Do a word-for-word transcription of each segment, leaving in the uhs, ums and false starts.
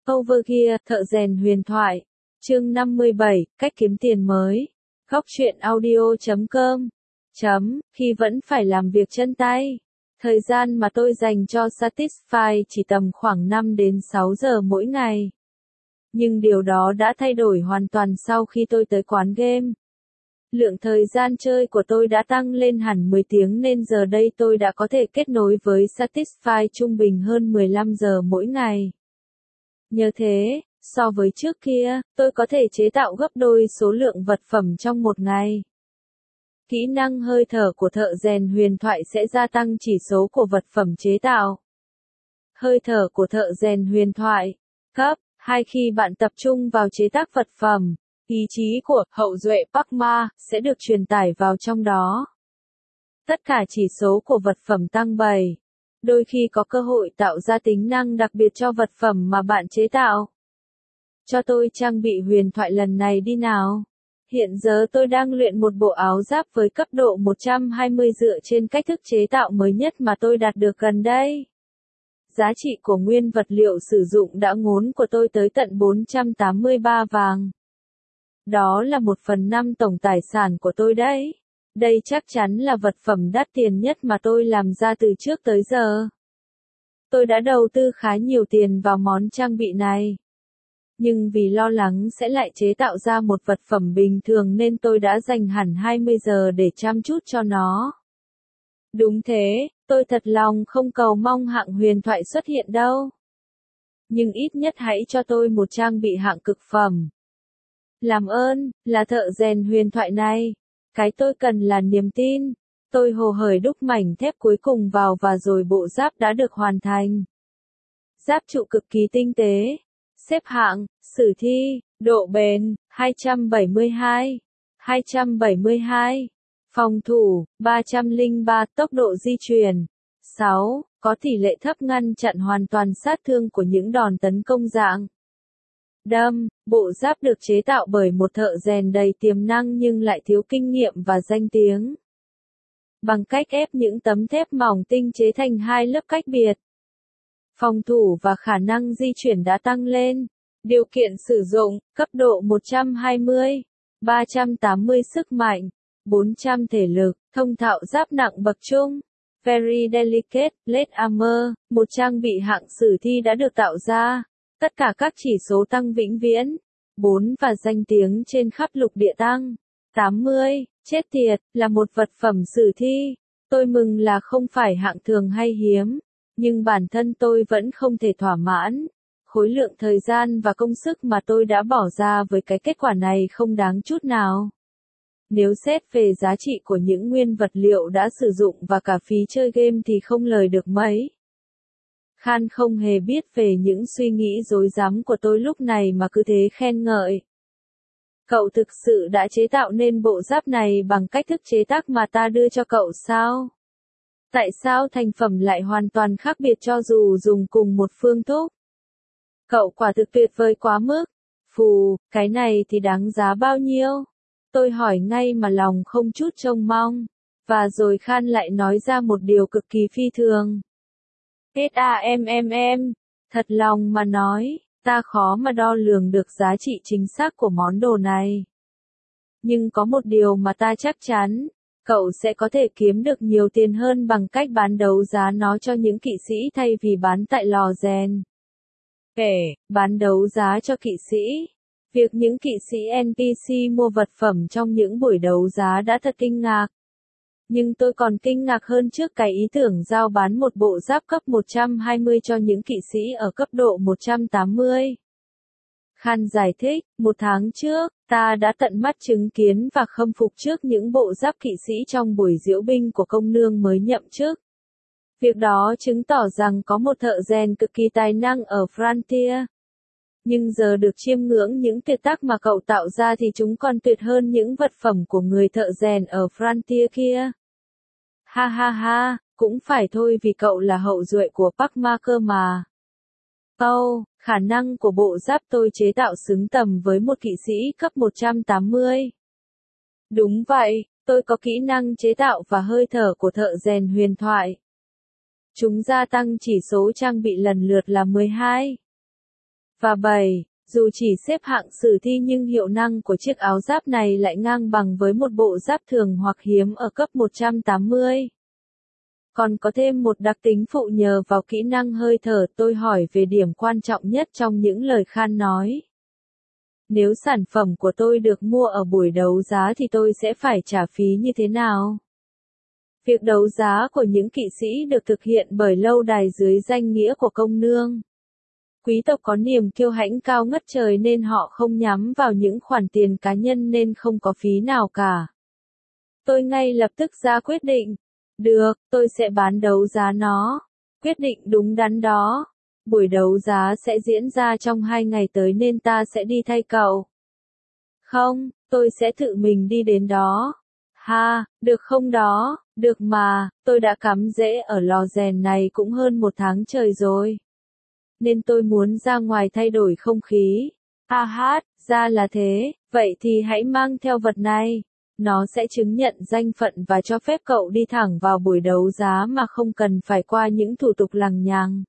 Overgear, thợ rèn huyền thoại. Chương năm mươi bảy, cách kiếm tiền mới. Góc truyện audio chấm com. Chấm, khi vẫn phải làm việc chân tay. Thời gian mà tôi dành cho Satisfy chỉ tầm khoảng năm đến sáu giờ mỗi ngày. Nhưng điều đó đã thay đổi hoàn toàn sau khi tôi tới quán game. Lượng thời gian chơi của tôi đã tăng lên hẳn mười tiếng nên giờ đây tôi đã có thể kết nối với Satisfy trung bình hơn mười lăm giờ mỗi ngày. Nhờ thế, so với trước kia, tôi có thể chế tạo gấp đôi số lượng vật phẩm trong một ngày. Kỹ năng hơi thở của thợ rèn huyền thoại sẽ gia tăng chỉ số của vật phẩm chế tạo. Hơi thở của thợ rèn huyền thoại. Cấp hai. Khi bạn tập trung vào chế tác vật phẩm, ý chí của hậu duệ Pakma sẽ được truyền tải vào trong đó. Tất cả chỉ số của vật phẩm tăng bảy. Đôi khi có cơ hội tạo ra tính năng đặc biệt cho vật phẩm mà bạn chế tạo. Cho tôi trang bị huyền thoại lần này đi nào. Hiện giờ tôi đang luyện một bộ áo giáp với cấp độ một trăm hai mươi dựa trên cách thức chế tạo mới nhất mà tôi đạt được gần đây. Giá trị của nguyên vật liệu sử dụng đã ngốn của tôi tới tận bốn trăm tám mươi ba vàng. Đó là một phần năm tổng tài sản của tôi đấy. Đây chắc chắn là vật phẩm đắt tiền nhất mà tôi làm ra từ trước tới giờ. Tôi đã đầu tư khá nhiều tiền vào món trang bị này. Nhưng vì lo lắng sẽ lại chế tạo ra một vật phẩm bình thường nên tôi đã dành hẳn hai mươi giờ để chăm chút cho nó. Đúng thế, tôi thật lòng không cầu mong hạng huyền thoại xuất hiện đâu. Nhưng ít nhất hãy cho tôi một trang bị hạng cực phẩm. Làm ơn, là thợ rèn huyền thoại này. Cái tôi cần là niềm tin. Tôi hồ hởi đúc mảnh thép cuối cùng vào và rồi bộ giáp đã được hoàn thành. Giáp trụ cực kỳ tinh tế. Xếp hạng, sử thi, độ bền, hai trăm bảy mươi hai. hai trăm bảy mươi hai. Phòng thủ, ba trăm lẻ ba. Tốc độ di chuyển. sáu. Có tỷ lệ thấp ngăn chặn hoàn toàn sát thương của những đòn tấn công dạng đâm. Bộ giáp được chế tạo bởi một thợ rèn đầy tiềm năng nhưng lại thiếu kinh nghiệm và danh tiếng. Bằng cách ép những tấm thép mỏng tinh chế thành hai lớp cách biệt. Phòng thủ và khả năng di chuyển đã tăng lên. Điều kiện sử dụng, cấp độ một trăm hai mươi. ba trăm tám mươi sức mạnh. bốn trăm thể lực, thông thạo giáp nặng bậc trung. Very delicate, plate armor, một trang bị hạng sử thi đã được tạo ra. Tất cả các chỉ số tăng vĩnh viễn. bốn và danh tiếng trên khắp lục địa tăng. tám mươi, chết tiệt, là một vật phẩm sử thi. Tôi mừng là không phải hạng thường hay hiếm. Nhưng bản thân tôi vẫn không thể thỏa mãn. Khối lượng thời gian và công sức mà tôi đã bỏ ra với cái kết quả này không đáng chút nào. Nếu xét về giá trị của những nguyên vật liệu đã sử dụng và cả phí chơi game thì không lời được mấy. Khan không hề biết về những suy nghĩ rối rắm của tôi lúc này mà cứ thế khen ngợi. Cậu thực sự đã chế tạo nên bộ giáp này bằng cách thức chế tác mà ta đưa cho cậu sao? Tại sao thành phẩm lại hoàn toàn khác biệt cho dù dùng cùng một phương thuốc? Cậu quả thực tuyệt vời quá mức. Phù, cái này thì đáng giá bao nhiêu? Tôi hỏi ngay mà lòng không chút trông mong. Và rồi Khan lại nói ra một điều cực kỳ phi thường. SAMMM, thật lòng mà nói, ta khó mà đo lường được giá trị chính xác của món đồ này. Nhưng có một điều mà ta chắc chắn, cậu sẽ có thể kiếm được nhiều tiền hơn bằng cách bán đấu giá nó cho những kỵ sĩ thay vì bán tại lò rèn. Kể, bán đấu giá cho kỵ sĩ. Việc những kỵ sĩ en pê xê mua vật phẩm trong những buổi đấu giá đã thật kinh ngạc. Nhưng tôi còn kinh ngạc hơn trước cái ý tưởng giao bán một bộ giáp cấp một trăm hai mươi cho những kỵ sĩ ở cấp độ một trăm tám mươi. Khan giải thích, một tháng trước, ta đã tận mắt chứng kiến và khâm phục trước những bộ giáp kỵ sĩ trong buổi diễu binh của công nương mới nhậm chức. Việc đó chứng tỏ rằng có một thợ rèn cực kỳ tài năng ở Frontier. Nhưng giờ được chiêm ngưỡng những tuyệt tác mà cậu tạo ra thì chúng còn tuyệt hơn những vật phẩm của người thợ rèn ở Frontier kia. Ha ha ha, cũng phải thôi vì cậu là hậu duệ của Pakma cơ mà. Oh, khả năng của bộ giáp tôi chế tạo xứng tầm với một kỵ sĩ cấp một trăm tám mươi. Đúng vậy, tôi có kỹ năng chế tạo và hơi thở của thợ rèn huyền thoại. Chúng gia tăng chỉ số trang bị lần lượt là mười hai. Và bảy. Dù chỉ xếp hạng sử thi nhưng hiệu năng của chiếc áo giáp này lại ngang bằng với một bộ giáp thường hoặc hiếm ở cấp một trăm tám mươi. Còn có thêm một đặc tính phụ nhờ vào kỹ năng hơi thở. Tôi hỏi về điểm quan trọng nhất trong những lời Khan nói. Nếu sản phẩm của tôi được mua ở buổi đấu giá thì tôi sẽ phải trả phí như thế nào? Việc đấu giá của những kỵ sĩ được thực hiện bởi lâu đài dưới danh nghĩa của công nương. Quý tộc có niềm kiêu hãnh cao ngất trời nên họ không nhắm vào những khoản tiền cá nhân nên không có phí nào cả. Tôi ngay lập tức ra quyết định. Được, tôi sẽ bán đấu giá nó. Quyết định đúng đắn đó. Buổi đấu giá sẽ diễn ra trong hai ngày tới nên ta sẽ đi thay cậu. Không, tôi sẽ tự mình đi đến đó. Ha, được không đó, được mà, tôi đã cắm rễ ở lò rèn này cũng hơn một tháng trời rồi. Nên tôi muốn ra ngoài thay đổi không khí. Ha hát, ra là thế, vậy thì hãy mang theo vật này. Nó sẽ chứng nhận danh phận và cho phép cậu đi thẳng vào buổi đấu giá mà không cần phải qua những thủ tục lằng nhằng.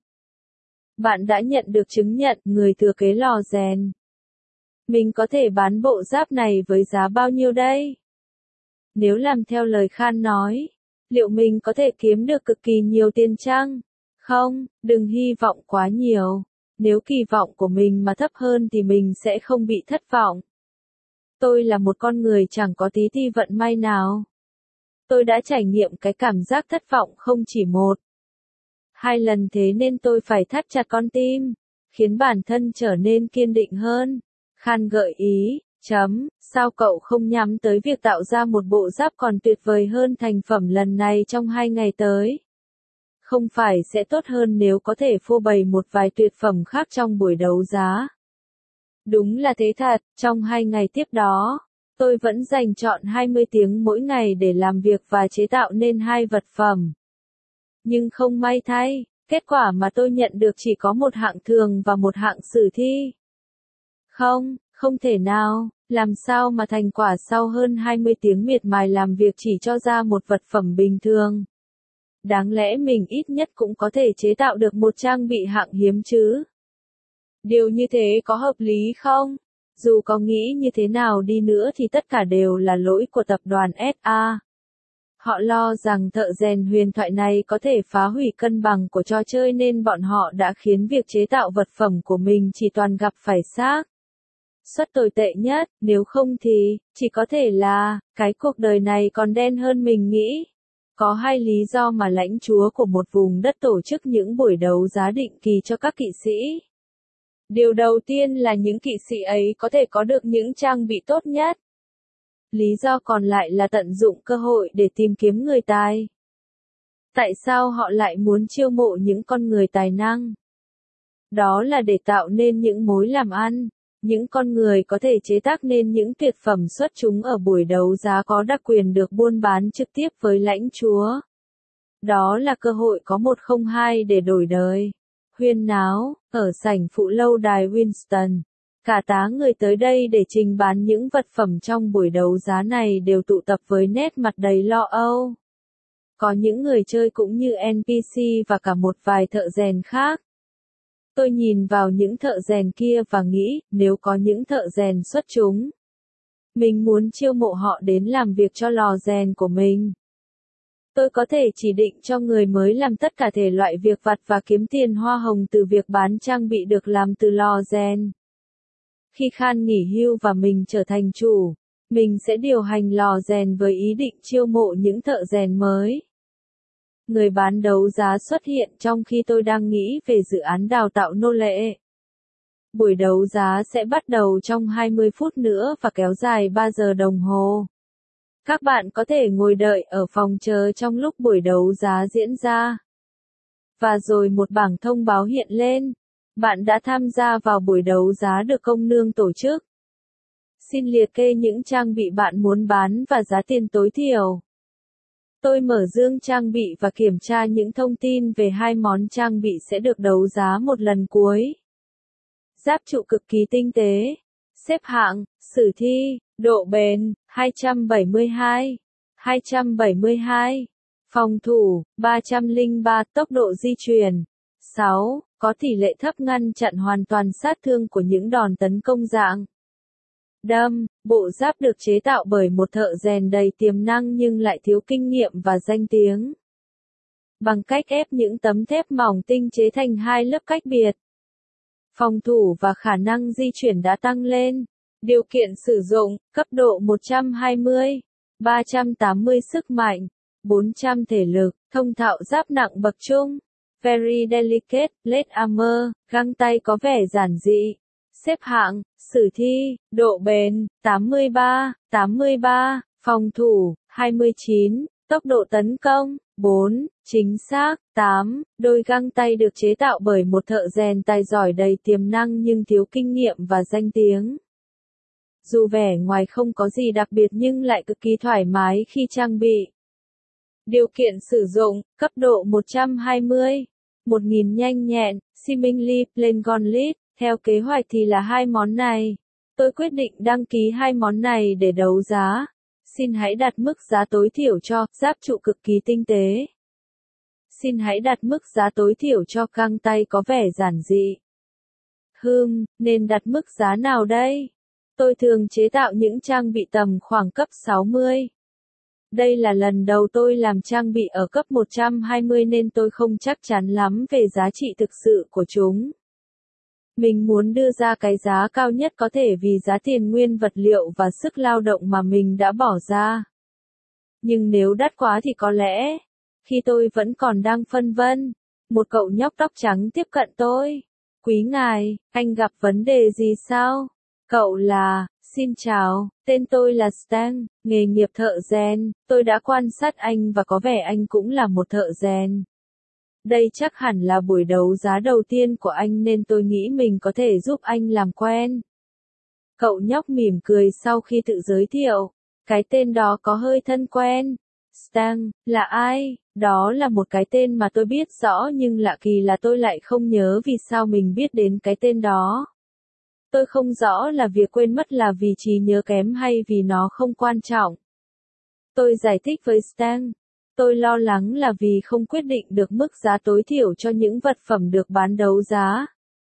Bạn đã nhận được chứng nhận người thừa kế lò rèn. Mình có thể bán bộ giáp này với giá bao nhiêu đây? Nếu làm theo lời Khan nói, liệu mình có thể kiếm được cực kỳ nhiều tiền chăng? Không, đừng hy vọng quá nhiều. Nếu kỳ vọng của mình mà thấp hơn thì mình sẽ không bị thất vọng. Tôi là một con người chẳng có tí ti vận may nào. Tôi đã trải nghiệm cái cảm giác thất vọng không chỉ một, hai lần thế nên tôi phải thắt chặt con tim, khiến bản thân trở nên kiên định hơn. Khan gợi ý, chấm, sao cậu không nhắm tới việc tạo ra một bộ giáp còn tuyệt vời hơn thành phẩm lần này trong hai ngày tới? Không phải sẽ tốt hơn nếu có thể phô bày một vài tuyệt phẩm khác trong buổi đấu giá? Đúng là thế thật, trong hai ngày tiếp đó, tôi vẫn dành trọn hai mươi tiếng mỗi ngày để làm việc và chế tạo nên hai vật phẩm. Nhưng không may thay, kết quả mà tôi nhận được chỉ có một hạng thường và một hạng sử thi. Không, không thể nào, làm sao mà thành quả sau hơn hai mươi tiếng miệt mài làm việc chỉ cho ra một vật phẩm bình thường. Đáng lẽ mình ít nhất cũng có thể chế tạo được một trang bị hạng hiếm chứ. Điều như thế có hợp lý không? Dù có nghĩ như thế nào đi nữa thì tất cả đều là lỗi của tập đoàn ét a. Họ lo rằng thợ rèn huyền thoại này có thể phá hủy cân bằng của trò chơi nên bọn họ đã khiến việc chế tạo vật phẩm của mình chỉ toàn gặp phải xác suất tồi tệ nhất, nếu không thì, chỉ có thể là, cái cuộc đời này còn đen hơn mình nghĩ. Có hai lý do mà lãnh chúa của một vùng đất tổ chức những buổi đấu giá định kỳ cho các kỵ sĩ. Điều đầu tiên là những kỵ sĩ ấy có thể có được những trang bị tốt nhất. Lý do còn lại là tận dụng cơ hội để tìm kiếm người tài. Tại sao họ lại muốn chiêu mộ những con người tài năng? Đó là để tạo nên những mối làm ăn. Những con người có thể chế tác nên những tuyệt phẩm xuất chúng ở buổi đấu giá có đặc quyền được buôn bán trực tiếp với lãnh chúa. Đó là cơ hội có một không hai để đổi đời. Huyên náo, ở sảnh phụ lâu đài Winston. Cả tá người tới đây để trình bán những vật phẩm trong buổi đấu giá này đều tụ tập với nét mặt đầy lo âu. Có những người chơi cũng như en pê xê và cả một vài thợ rèn khác. Tôi nhìn vào những thợ rèn kia và nghĩ, nếu có những thợ rèn xuất chúng, mình muốn chiêu mộ họ đến làm việc cho lò rèn của mình. Tôi có thể chỉ định cho người mới làm tất cả thể loại việc vặt và kiếm tiền hoa hồng từ việc bán trang bị được làm từ lò rèn. Khi Khan nghỉ hưu và mình trở thành chủ, mình sẽ điều hành lò rèn với ý định chiêu mộ những thợ rèn mới. Người bán đấu giá xuất hiện trong khi tôi đang nghĩ về dự án đào tạo nô lệ. Buổi đấu giá sẽ bắt đầu trong hai mươi phút nữa và kéo dài ba giờ đồng hồ. Các bạn có thể ngồi đợi ở phòng chờ trong lúc buổi đấu giá diễn ra. Và rồi một bảng thông báo hiện lên. Bạn đã tham gia vào buổi đấu giá được công nương tổ chức. Xin liệt kê những trang bị bạn muốn bán và giá tiền tối thiểu. Tôi mở dương trang bị và kiểm tra những thông tin về hai món trang bị sẽ được đấu giá một lần cuối. Giáp trụ cực kỳ tinh tế. Xếp hạng, sử thi, độ bền, hai trăm bảy mươi hai. hai trăm bảy mươi hai. Phòng thủ, ba trăm lẻ ba. Tốc độ di chuyển, sáu. Có tỷ lệ thấp ngăn chặn hoàn toàn sát thương của những đòn tấn công dạng đâm. Bộ giáp được chế tạo bởi một thợ rèn đầy tiềm năng nhưng lại thiếu kinh nghiệm và danh tiếng. Bằng cách ép những tấm thép mỏng tinh chế thành hai lớp cách biệt, phòng thủ và khả năng di chuyển đã tăng lên. Điều kiện sử dụng, cấp độ một trăm hai mươi, ba trăm tám mươi sức mạnh, bốn trăm thể lực, thông thạo giáp nặng bậc trung. Very delicate, plate armor, găng tay có vẻ giản dị. Xếp hạng, sử thi, độ bền, tám mươi ba, tám mươi ba, phòng thủ, hai mươi chín, tốc độ tấn công, bốn, chính xác, tám, đôi găng tay được chế tạo bởi một thợ rèn tài giỏi đầy tiềm năng nhưng thiếu kinh nghiệm và danh tiếng. Dù vẻ ngoài không có gì đặc biệt nhưng lại cực kỳ thoải mái khi trang bị. Điều kiện sử dụng, cấp độ một trăm hai mươi, một nghìn nhanh nhẹn, seemingly plain gauntlet, theo kế hoạch thì là hai món này. Tôi quyết định đăng ký hai món này để đấu giá. Xin hãy đặt mức giá tối thiểu cho giáp trụ cực kỳ tinh tế. Xin hãy đặt mức giá tối thiểu cho găng tay có vẻ giản dị. Hừm, nên đặt mức giá nào đây? Tôi thường chế tạo những trang bị tầm khoảng cấp sáu mươi. Đây là lần đầu tôi làm trang bị ở cấp một trăm hai mươi nên tôi không chắc chắn lắm về giá trị thực sự của chúng. Mình muốn đưa ra cái giá cao nhất có thể vì giá tiền nguyên vật liệu và sức lao động mà mình đã bỏ ra. Nhưng nếu đắt quá thì có lẽ, khi tôi vẫn còn đang phân vân, một cậu nhóc tóc trắng tiếp cận tôi. Quý ngài, anh gặp vấn đề gì sao? Cậu là, xin chào, tên tôi là Stan, nghề nghiệp thợ rèn, tôi đã quan sát anh và có vẻ anh cũng là một thợ rèn. Đây chắc hẳn là buổi đấu giá đầu tiên của anh nên tôi nghĩ mình có thể giúp anh làm quen. Cậu nhóc mỉm cười sau khi tự giới thiệu. Cái tên đó có hơi thân quen. Stan, là ai? Đó là một cái tên mà tôi biết rõ nhưng lạ kỳ là tôi lại không nhớ vì sao mình biết đến cái tên đó. Tôi không rõ là việc quên mất là vì trí nhớ kém hay vì nó không quan trọng. Tôi giải thích với Stan. Tôi lo lắng là vì không quyết định được mức giá tối thiểu cho những vật phẩm được bán đấu giá.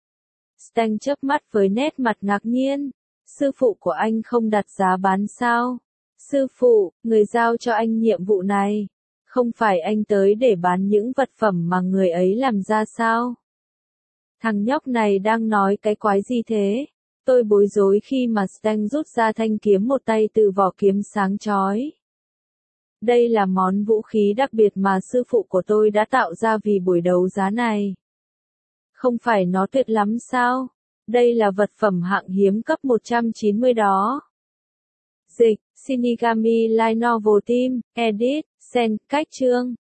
Stan chớp mắt với nét mặt ngạc nhiên. Sư phụ của anh không đặt giá bán sao? Sư phụ, người giao cho anh nhiệm vụ này. Không phải anh tới để bán những vật phẩm mà người ấy làm ra sao? Thằng nhóc này đang nói cái quái gì thế? Tôi bối rối khi mà Stan rút ra thanh kiếm một tay từ vỏ kiếm sáng chói. Đây là món vũ khí đặc biệt mà sư phụ của tôi đã tạo ra vì buổi đấu giá này. Không phải nó tuyệt lắm sao? Đây là vật phẩm hạng hiếm cấp một trăm chín mươi đó. Dịch, Shinigami Light Novel Team, Edit, Sen, cách chương.